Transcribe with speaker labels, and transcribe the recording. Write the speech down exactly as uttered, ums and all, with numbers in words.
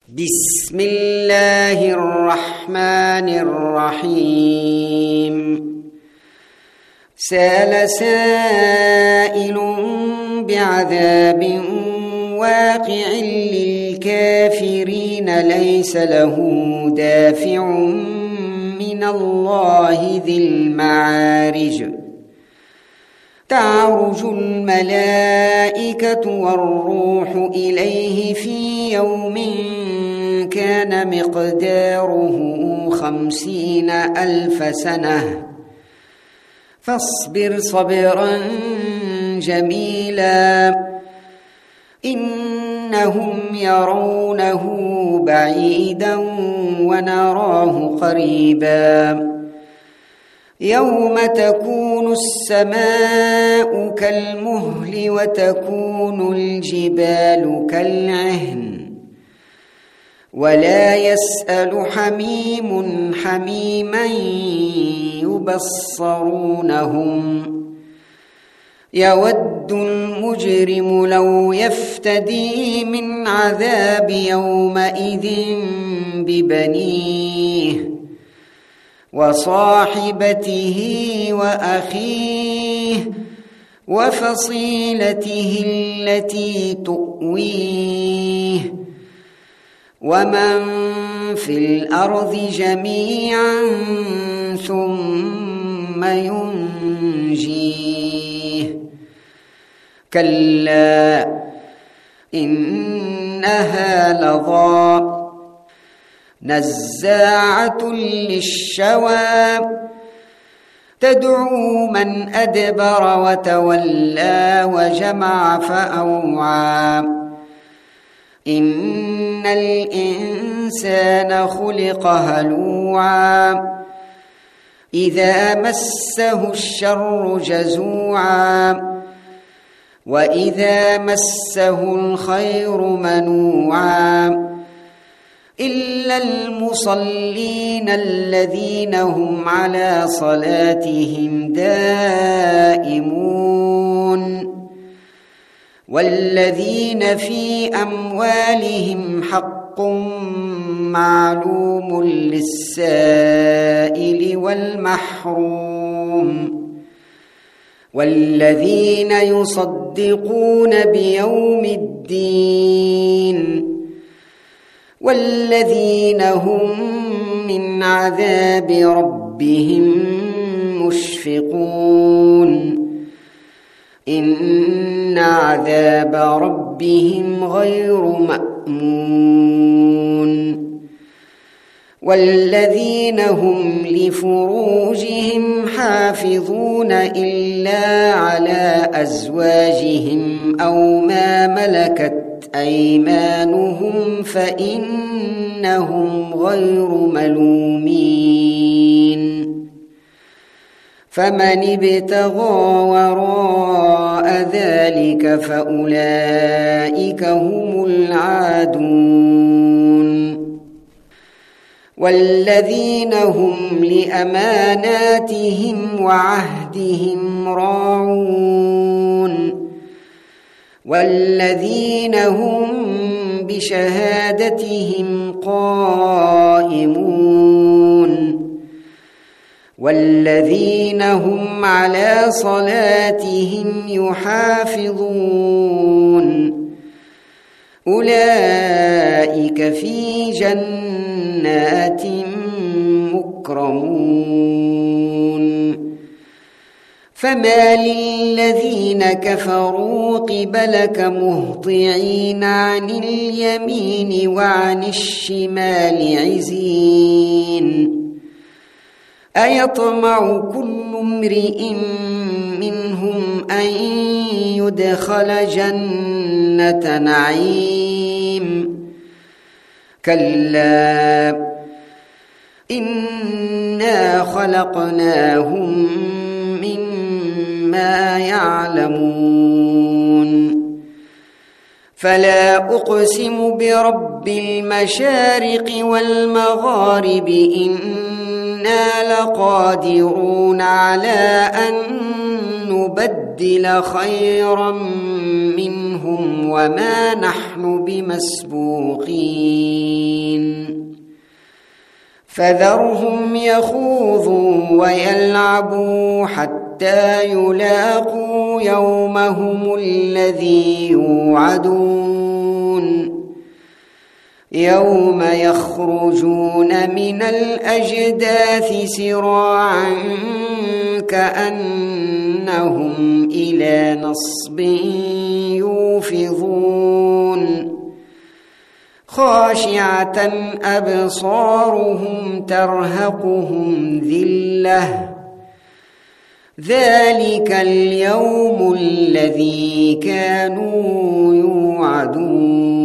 Speaker 1: بسم الله الرحمن الرحيم سأل سائل بعذاب واقع للكافرين ليس له دافع من الله ذي المعارج تعرج الملائكة والروح إليه في يوم كان مقداره خمسين ألف سنة فاصبر صبرا جميلا إنهم يرونه بعيدا ونراه قريبا يوم تكون السماء كالمهل وتكون الجبال كالعهن ولا يسأل حميم حميما يبصرونهم يود المجرم لو يفتدي من عذاب يومئذ ببنيه وصاحبته وأخيه وفصيلته التي تؤويه ومن في الأرض جميعا ثم ينجيه كلا إنها لظى نزاعة للشوى تدعو من أدبر وتولى وجمع فأوعى إن الإنسان خلق هلوعا إذا مسه الشر جزوعا وإذا مسه الخير منوعا إلا المصلين الذين هم على صلاتهم دائمون والذين في أموالهم حق معلوم للسائل والمحروم والذين يصدقون بيوم الدين والذين هم من عذاب ربهم مشفقون إن عذاب ربهم غير مأمون والذين هم لفروجهم حافظون إلا على أزواجهم أو ما ملكت أيمانهم فإنهم غير ملومين فمن ابتغى وراء ذلك فأولئك هم العادون والذين هم لأماناتهم وعهدهم راعون والذين هم بشهادتهم قائمون والذين هم على صلاتهم يحافظون أولئك في جنات مكرمون فما للذين كفروا قبلك مهطعين عن اليمين وعن الشمال عزين أيطمع كل امرئ منهم أن يدخل جنة نعيم كلا إنا خلقناهم مما يعلمون فلا أقسم برب المشارق والمغارب إنا لقادرون على أن نبدل خيرا منهم وما نحن بمسبوقين فذرهم يخوضوا ويلعبوا حتى يلاقوا يومهم الذي يوعدون يوم يخرجون من الأجداث سراعا كأنهم إلى نصب يوفضون خاشعة أبصارهم ترهقهم ذلة ذلك اليوم الذي كانوا يوعدون